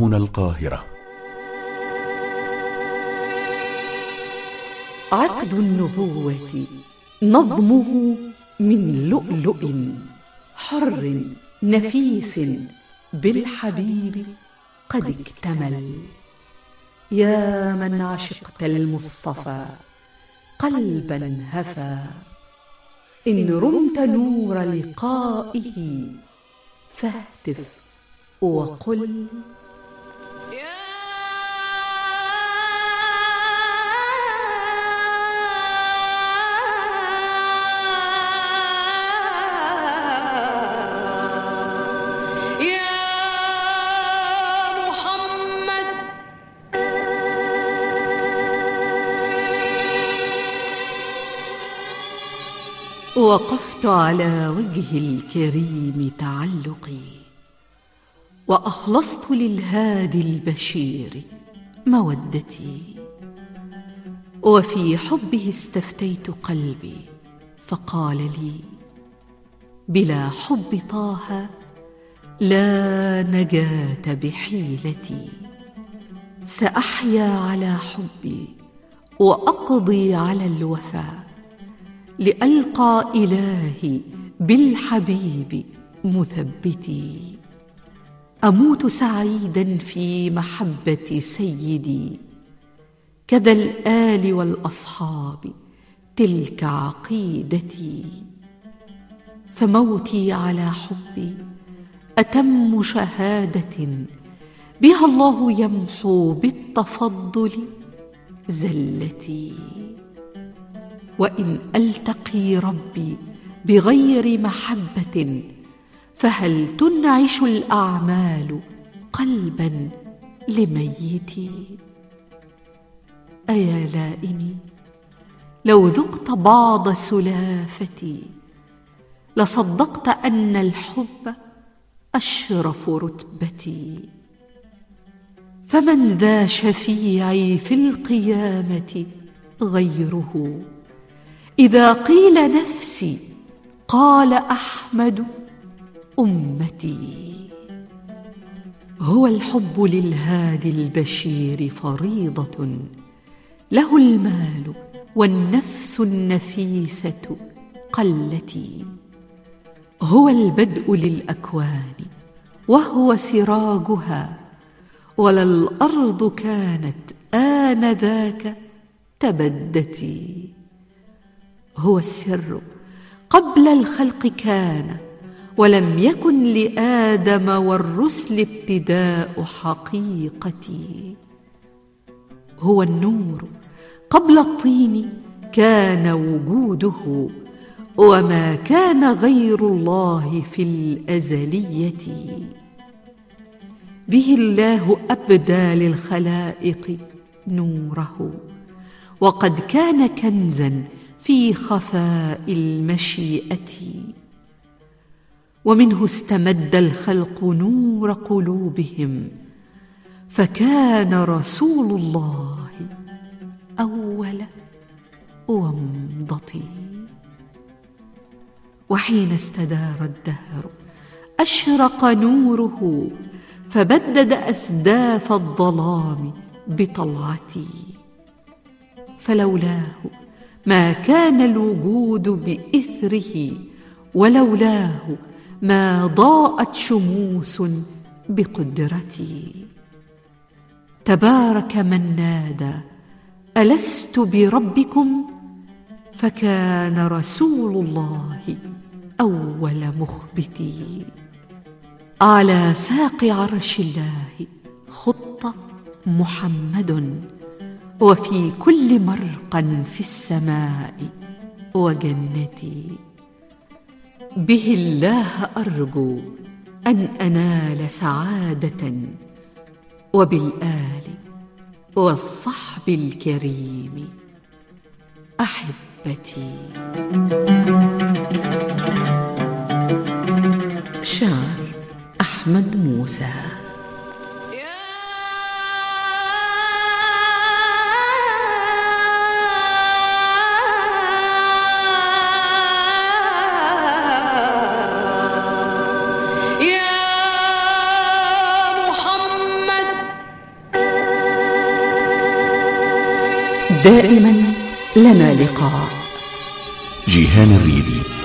هنا القاهرة. عقد النبوة نظمه من لؤلؤ حر نفيس بالحبيب قد اكتمل. يا من عشقت المصطفى قلبا هفى، إن رمت نور لقائه فاهتف وقل وقفت على وجه الكريم تعلقي، وأخلصت للهادي البشير مودتي، وفي حبه استفتيت قلبي فقال لي: بلا حب طه لا نجاة بحيلتي، سأحيا على حبي وأقضي على الوفاء، لألقى إلهي بالحبيب مثبتي، أموت سعيدا في محبة سيدي، كذا الآل والأصحاب تلك عقيدتي، فموتي على حبي أتم شهادة بها الله يمحو بالتفضل زلتي، وإن ألتقي ربي بغير محبة فهل تنعش الأعمال قلبا لميتي؟ أيا لائمي، لو ذقت بعض سلافتي لصدقت أن الحب أشرف رتبتي، فمن ذا شفيعي في القيامة غيره؟ إذا قيل نفسي قال أحمد أمتي. هو الحب للهادي البشير فريضة، له المال والنفس النفيسة قلتي، هو البدء للأكوان وهو سراجها، ولا الأرض كانت آنذاك تبدتي، هو السر قبل الخلق كان، ولم يكن لآدم والرسل ابتداء حقيقتي، هو النور قبل الطين كان وجوده، وما كان غير الله في الأزلية، به الله أبدى للخلائق نوره، وقد كان كنزا في خفاء المشيئة، ومنه استمد الخلق نور قلوبهم، فكان رسول الله أول ومضتي، وحين استدار الدهر أشرق نوره، فبدد أسداف الظلام بطلعتي، فلولاه ما كان الوجود بإثره، ولولاه ما ضاءت شموس بقدرتي، تبارك من نادى ألست بربكم، فكان رسول الله أول مخبتي، على ساق عرش الله خط محمد، وفي كل مرقا في السماء وجنتي، به الله أرجو أن أنال سعادة، وبالآل والصحب الكريم أحبتي. شعر أحمد موسى. يا محمد دائما لنا لقاء. جيهان الريدي.